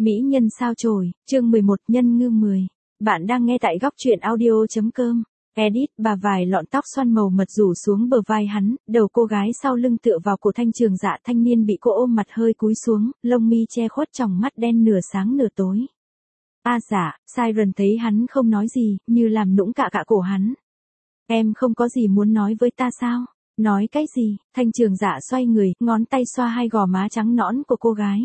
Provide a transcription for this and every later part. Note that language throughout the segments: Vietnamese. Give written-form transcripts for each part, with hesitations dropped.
Mỹ nhân sao chổi, chương 11, nhân ngư 10. Bạn đang nghe tại góc truyện audio.com. Edit, bà vài lọn tóc xoăn màu mật rủ xuống bờ vai hắn, đầu cô gái sau lưng tựa vào cổ Thanh Trường Dạ. Thanh niên bị cô ôm mặt hơi cúi xuống, lông mi che khuất tròng mắt đen nửa sáng nửa tối. Dạ, Siren thấy hắn không nói gì, như làm nũng cạ cổ hắn. Em không có gì muốn nói với ta sao? Nói cái gì? Thanh Trường Dạ xoay người, ngón tay xoa hai gò má trắng nõn của cô gái.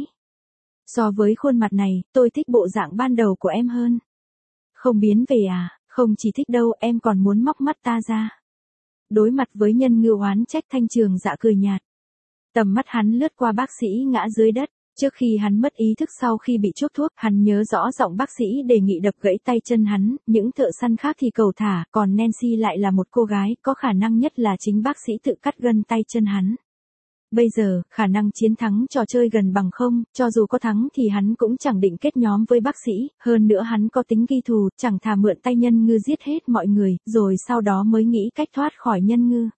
So với khuôn mặt này, tôi thích bộ dạng ban đầu của em hơn. Không biến về à? Không chỉ thích đâu, em còn muốn móc mắt ta ra. Đối mặt với nhân ngư oán trách, Thanh Trường Dạ cười nhạt. Tầm mắt hắn lướt qua bác sĩ ngã dưới đất. Trước khi hắn mất ý thức sau khi bị chuốc thuốc, hắn nhớ rõ giọng bác sĩ đề nghị đập gãy tay chân hắn, những thợ săn khác thì cầu thả, còn Nancy lại là một cô gái, có khả năng nhất là chính bác sĩ tự cắt gân tay chân hắn. Bây giờ, khả năng chiến thắng trò chơi gần bằng không, cho dù có thắng thì hắn cũng chẳng định kết nhóm với bác sĩ, hơn nữa hắn có tính ghi thù, chẳng thà mượn tay nhân ngư giết hết mọi người, rồi sau đó mới nghĩ cách thoát khỏi nhân ngư.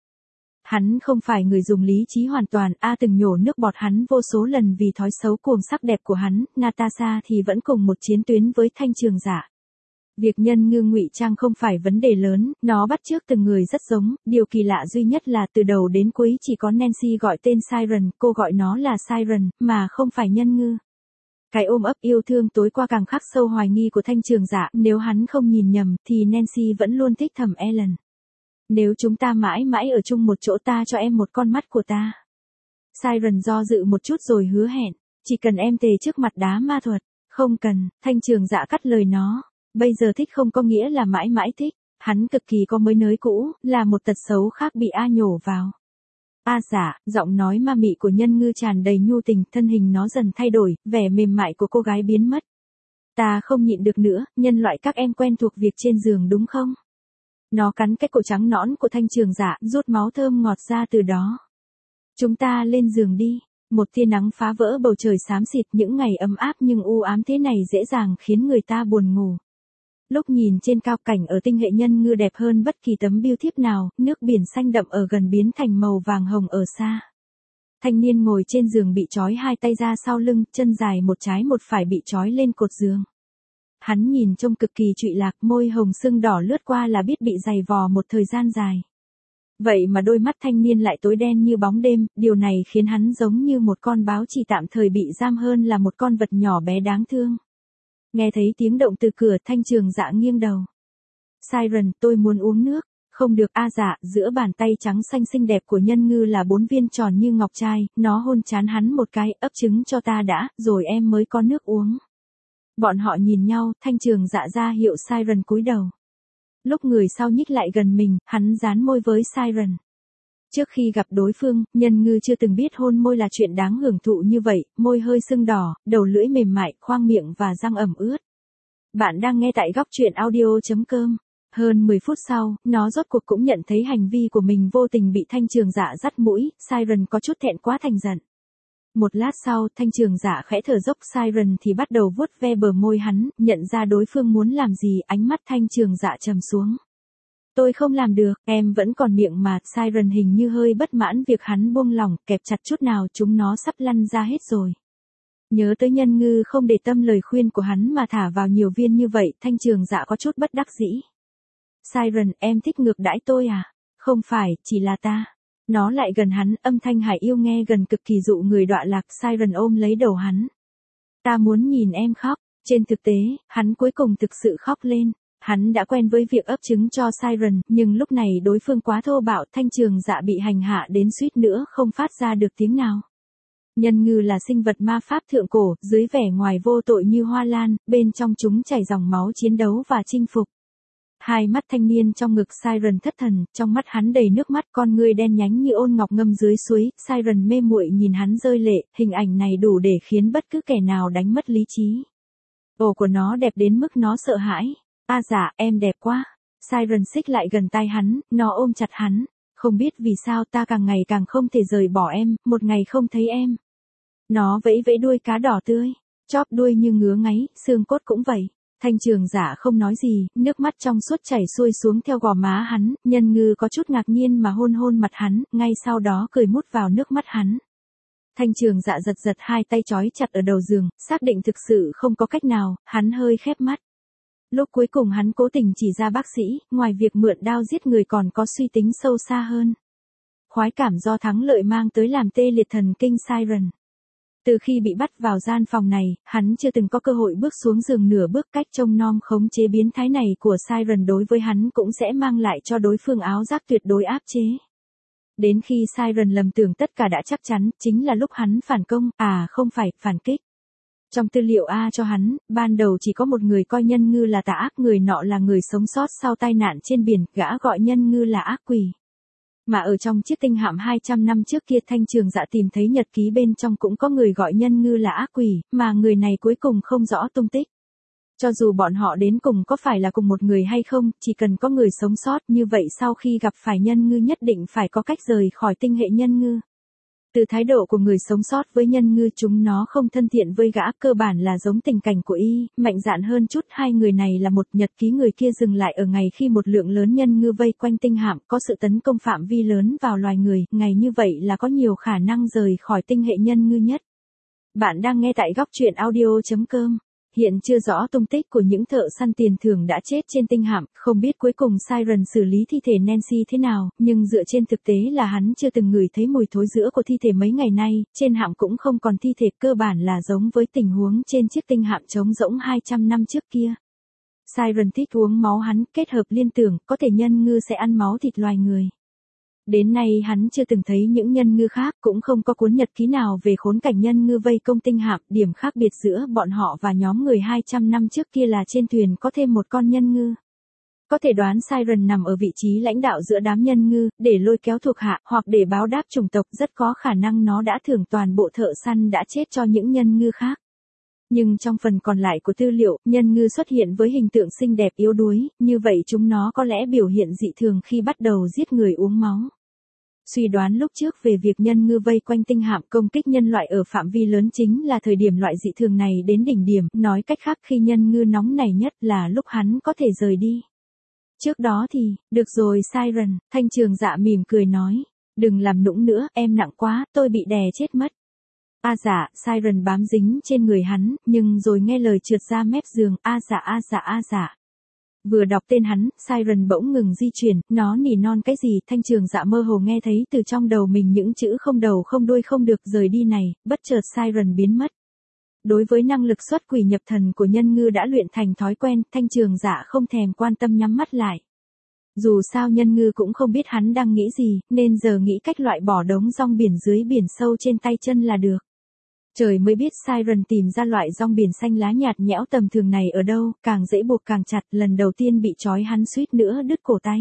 Hắn không phải người dùng lý trí hoàn toàn, từng nhổ nước bọt hắn vô số lần vì thói xấu cuồng sắc đẹp của hắn, Natasha thì vẫn cùng một chiến tuyến với Thanh Trường Dạ. Việc nhân ngư ngụy trang không phải vấn đề lớn, nó bắt chước từng người rất giống, điều kỳ lạ duy nhất là từ đầu đến cuối chỉ có Nancy gọi tên Siren, cô gọi nó là Siren, mà không phải nhân ngư. Cái ôm ấp yêu thương tối qua càng khắc sâu hoài nghi của Thanh Trường Dạ, nếu hắn không nhìn nhầm thì Nancy vẫn luôn thích thầm Ellen. Nếu chúng ta mãi mãi ở chung một chỗ, ta cho em một con mắt của ta. Siren do dự một chút rồi hứa hẹn, chỉ cần em tề trước mặt đá ma thuật. Không cần, Thanh Trường Dạ cắt lời nó. Bây giờ thích không có nghĩa là mãi mãi thích, hắn cực kỳ có mới nới cũ, là một tật xấu khác bị nhổ vào. Dạ, giọng nói ma mị của nhân ngư tràn đầy nhu tình, thân hình nó dần thay đổi, vẻ mềm mại của cô gái biến mất. Ta không nhịn được nữa, nhân loại các em quen thuộc việc trên giường đúng không? Nó cắn cái cổ trắng nõn của Thanh Trường Dạ, rút máu thơm ngọt ra từ đó. Chúng ta lên giường đi. Một tia nắng phá vỡ bầu trời xám xịt, những ngày ấm áp nhưng u ám thế này dễ dàng khiến người ta buồn ngủ. Lúc nhìn trên cao, cảnh ở tinh hệ nhân ngư đẹp hơn bất kỳ tấm billboard thiếp nào, nước biển xanh đậm ở gần biến thành màu vàng hồng ở xa. Thanh niên ngồi trên giường bị trói hai tay ra sau lưng, chân dài một trái một phải bị trói lên cột giường. Hắn nhìn trông cực kỳ trụy lạc, môi hồng sưng đỏ lướt qua là biết bị giày vò một thời gian dài. Vậy mà đôi mắt thanh niên lại tối đen như bóng đêm, điều này khiến hắn giống như một con báo chỉ tạm thời bị giam hơn là một con vật nhỏ bé đáng thương. Nghe thấy tiếng động từ cửa, Thanh Trường Dạ nghiêng đầu. Siren, tôi muốn uống nước. Không được. Dạ, giữa bàn tay trắng xanh xinh đẹp của nhân ngư là 4 viên tròn như ngọc trai, nó hôn trán hắn một cái, ấp trứng cho ta đã, rồi em mới có nước uống. Bọn họ nhìn nhau, Thanh Trường Dạ ra hiệu Siren cúi đầu. Lúc người sau nhích lại gần mình, hắn dán môi với Siren. Trước khi gặp đối phương, nhân ngư chưa từng biết hôn môi là chuyện đáng hưởng thụ như vậy, môi hơi sưng đỏ, đầu lưỡi mềm mại, khoang miệng và răng ẩm ướt. Bạn đang nghe tại góc truyện audio.com. Hơn 10 phút sau, nó rốt cuộc cũng nhận thấy hành vi của mình vô tình bị Thanh Trường Dạ dắt mũi, Siren có chút thẹn quá thành giận. Một lát sau, Thanh Trường Dạ khẽ thở dốc, Siren thì bắt đầu vuốt ve bờ môi hắn, nhận ra đối phương muốn làm gì, ánh mắt Thanh Trường Dạ trầm xuống. Tôi không làm được, em vẫn còn miệng mà. Siren hình như hơi bất mãn việc hắn buông lỏng, kẹp chặt chút nào chúng nó sắp lăn ra hết rồi. Nhớ tới nhân ngư không để tâm lời khuyên của hắn mà thả vào nhiều viên như vậy, Thanh Trường Dạ có chút bất đắc dĩ. Siren, em thích ngược đãi tôi à? Không phải, chỉ là ta. Nó lại gần hắn, âm thanh hải yêu nghe gần cực kỳ dụ người đọa lạc. Siren ôm lấy đầu hắn. Ta muốn nhìn em khóc. Trên thực tế, hắn cuối cùng thực sự khóc lên. Hắn đã quen với việc ấp trứng cho Siren, nhưng lúc này đối phương quá thô bạo, Thanh Trường Dạ bị hành hạ đến suýt nữa không phát ra được tiếng nào. Nhân ngư là sinh vật ma pháp thượng cổ, dưới vẻ ngoài vô tội như hoa lan, bên trong chúng chảy dòng máu chiến đấu và chinh phục. Hai mắt thanh niên trong ngực Siren thất thần, trong mắt hắn đầy nước mắt, con ngươi đen nhánh như ôn ngọc ngâm dưới suối. Siren mê muội nhìn hắn rơi lệ, hình ảnh này đủ để khiến bất cứ kẻ nào đánh mất lý trí. Ổ của nó đẹp đến mức nó sợ hãi. Dạ, em đẹp quá. Siren xích lại gần tai hắn, nó ôm chặt hắn. Không biết vì sao ta càng ngày càng không thể rời bỏ em, một ngày không thấy em. Nó vẫy vẫy đuôi cá đỏ tươi, chóp đuôi như ngứa ngáy, xương cốt cũng vậy. Thanh Trường Dạ không nói gì, nước mắt trong suốt chảy xuôi xuống theo gò má hắn, nhân ngư có chút ngạc nhiên mà hôn hôn mặt hắn, ngay sau đó cười mút vào nước mắt hắn. Thanh Trường Dạ giật giật hai tay trói chặt ở đầu giường, xác định thực sự không có cách nào, hắn hơi khép mắt. Lúc cuối cùng hắn cố tình chỉ ra bác sĩ, ngoài việc mượn đao giết người còn có suy tính sâu xa hơn. Khoái cảm do thắng lợi mang tới làm tê liệt thần kinh Siren. Từ khi bị bắt vào gian phòng này, hắn chưa từng có cơ hội bước xuống giường nửa bước. Cách trông nom khống chế biến thái này của Siren đối với hắn cũng sẽ mang lại cho đối phương áo giáp tuyệt đối áp chế. Đến khi Siren lầm tưởng tất cả đã chắc chắn, chính là lúc hắn phản công, không phải, phản kích. Trong tư liệu A cho hắn, ban đầu chỉ có một người coi Nhân Ngư là tà ác, người nọ là người sống sót sau tai nạn trên biển, gã gọi Nhân Ngư là ác quỷ. Mà ở trong chiếc tinh hạm 200 năm trước kia Thanh Trường Dạ tìm thấy nhật ký bên trong cũng có người gọi Nhân Ngư là ác quỷ, mà người này cuối cùng không rõ tung tích. Cho dù bọn họ đến cùng có phải là cùng một người hay không, chỉ cần có người sống sót như vậy sau khi gặp phải Nhân Ngư nhất định phải có cách rời khỏi tinh hệ Nhân Ngư. Từ thái độ của người sống sót với Nhân Ngư, chúng nó không thân thiện với gã, cơ bản là giống tình cảnh của y, mạnh dạn hơn chút. Hai người này là một, nhật ký người kia dừng lại ở ngày khi một lượng lớn Nhân Ngư vây quanh tinh hạm, có sự tấn công phạm vi lớn vào loài người, ngày như vậy là có nhiều khả năng rời khỏi tinh hệ Nhân Ngư nhất. Bạn đang nghe tại góc truyện audio.com. Hiện chưa rõ tung tích của những thợ săn tiền thưởng đã chết trên tinh hạm, không biết cuối cùng Siren xử lý thi thể Nancy thế nào, nhưng dựa trên thực tế là hắn chưa từng ngửi thấy mùi thối rữa của thi thể mấy ngày nay, trên hạm cũng không còn thi thể, cơ bản là giống với tình huống trên chiếc tinh hạm trống rỗng 200 năm trước kia. Siren thích uống máu, hắn kết hợp liên tưởng, có thể Nhân Ngư sẽ ăn máu thịt loài người. Đến nay hắn chưa từng thấy những Nhân Ngư khác, cũng không có cuốn nhật ký nào về khốn cảnh Nhân Ngư vây công tinh hạm. Điểm khác biệt giữa bọn họ và nhóm người 200 năm trước kia là trên thuyền có thêm một con Nhân Ngư. Có thể đoán Siren nằm ở vị trí lãnh đạo giữa đám Nhân Ngư, để lôi kéo thuộc hạ, hoặc để báo đáp chủng tộc, rất có khả năng nó đã thưởng toàn bộ thợ săn đã chết cho những Nhân Ngư khác. Nhưng trong phần còn lại của tư liệu, Nhân Ngư xuất hiện với hình tượng xinh đẹp yếu đuối, như vậy chúng nó có lẽ biểu hiện dị thường khi bắt đầu giết người uống máu. Suy đoán lúc trước về việc Nhân Ngư vây quanh tinh hạm công kích nhân loại ở phạm vi lớn chính là thời điểm loại dị thường này đến đỉnh điểm, nói cách khác khi Nhân Ngư nóng nảy nhất là lúc hắn có thể rời đi. Trước đó thì, được rồi Siren, Thanh Trường Dạ mỉm cười nói, đừng làm nũng nữa, em nặng quá, tôi bị đè chết mất. Dạ, Siren bám dính trên người hắn, nhưng rồi nghe lời trượt ra mép giường, dạ. Vừa đọc tên hắn, Siren bỗng ngừng di chuyển, nó nỉ non cái gì, Thanh Trường Dạ mơ hồ nghe thấy từ trong đầu mình những chữ không đầu không đuôi không được rời đi này, bất chợt Siren biến mất. Đối với năng lực xuất quỷ nhập thần của Nhân Ngư đã luyện thành thói quen, Thanh Trường Dạ không thèm quan tâm nhắm mắt lại. Dù sao Nhân Ngư cũng không biết hắn đang nghĩ gì, nên giờ nghĩ cách loại bỏ đống rong biển dưới biển sâu trên tay chân là được. Trời mới biết Siren tìm ra loại rong biển xanh lá nhạt nhẽo tầm thường này ở đâu, càng dễ buộc càng chặt, lần đầu tiên bị trói hắn suýt nữa đứt cổ tay.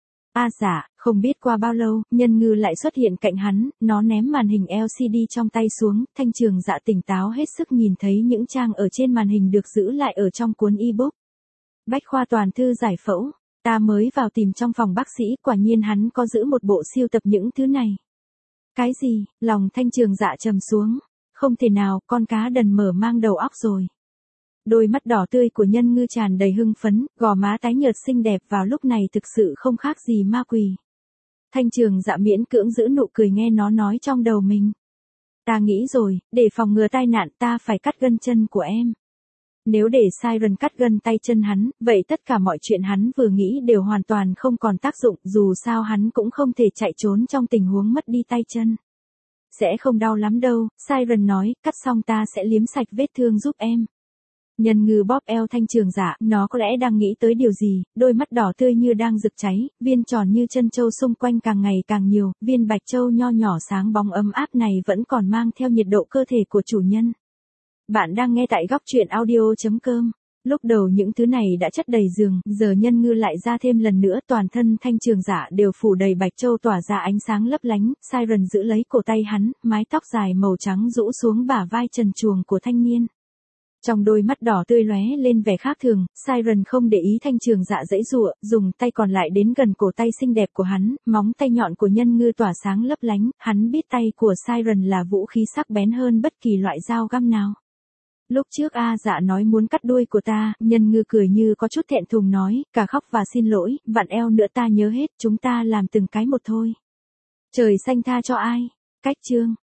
Dạ, không biết qua bao lâu, Nhân Ngư lại xuất hiện cạnh hắn, nó ném màn hình LCD trong tay xuống, Thanh Trường Dạ tỉnh táo hết sức nhìn thấy những trang ở trên màn hình được giữ lại ở trong cuốn ebook. Bách khoa toàn thư giải phẫu, ta mới vào tìm trong phòng bác sĩ, quả nhiên hắn có giữ một bộ siêu tập những thứ này. Cái gì, lòng Thanh Trường Dạ trầm xuống. Không thể nào, con cá đần mở mang đầu óc rồi. Đôi mắt đỏ tươi của Nhân Ngư tràn đầy hưng phấn, gò má tái nhợt xinh đẹp vào lúc này thực sự không khác gì ma quỷ. Thanh Trường Dạ miễn cưỡng giữ nụ cười nghe nó nói trong đầu mình. Ta nghĩ rồi, để phòng ngừa tai nạn ta phải cắt gân chân của em. Nếu để Siren cắt gân tay chân hắn, vậy tất cả mọi chuyện hắn vừa nghĩ đều hoàn toàn không còn tác dụng, dù sao hắn cũng không thể chạy trốn trong tình huống mất đi tay chân. Sẽ không đau lắm đâu, Siren nói, cắt xong ta sẽ liếm sạch vết thương giúp em. Nhân Ngư bóp eo Thanh Trường Dạ, nó có lẽ đang nghĩ tới điều gì, đôi mắt đỏ tươi như đang rực cháy, viên tròn như chân châu xung quanh càng ngày càng nhiều, viên bạch châu nho nhỏ sáng bóng ấm áp này vẫn còn mang theo nhiệt độ cơ thể của chủ nhân. Bạn đang nghe tại góc truyện audio.com. Lúc đầu những thứ này đã chất đầy giường, giờ Nhân Ngư lại ra thêm lần nữa, toàn thân Thanh Trường Dạ đều phủ đầy bạch châu tỏa ra ánh sáng lấp lánh, Siren giữ lấy cổ tay hắn, mái tóc dài màu trắng rũ xuống bả vai trần truồng của thanh niên. Trong đôi mắt đỏ tươi lóe lên vẻ khác thường, Siren không để ý Thanh Trường Dạ giãy giụa, dùng tay còn lại đến gần cổ tay xinh đẹp của hắn, móng tay nhọn của Nhân Ngư tỏa sáng lấp lánh, hắn biết tay của Siren là vũ khí sắc bén hơn bất kỳ loại dao găm nào. Lúc trước Dạ nói muốn cắt đuôi của ta, Nhân Ngư cười như có chút thẹn thùng nói, cả khóc và xin lỗi, vặn eo nữa ta nhớ hết, chúng ta làm từng cái một thôi. Trời xanh tha cho ai? Cách chương.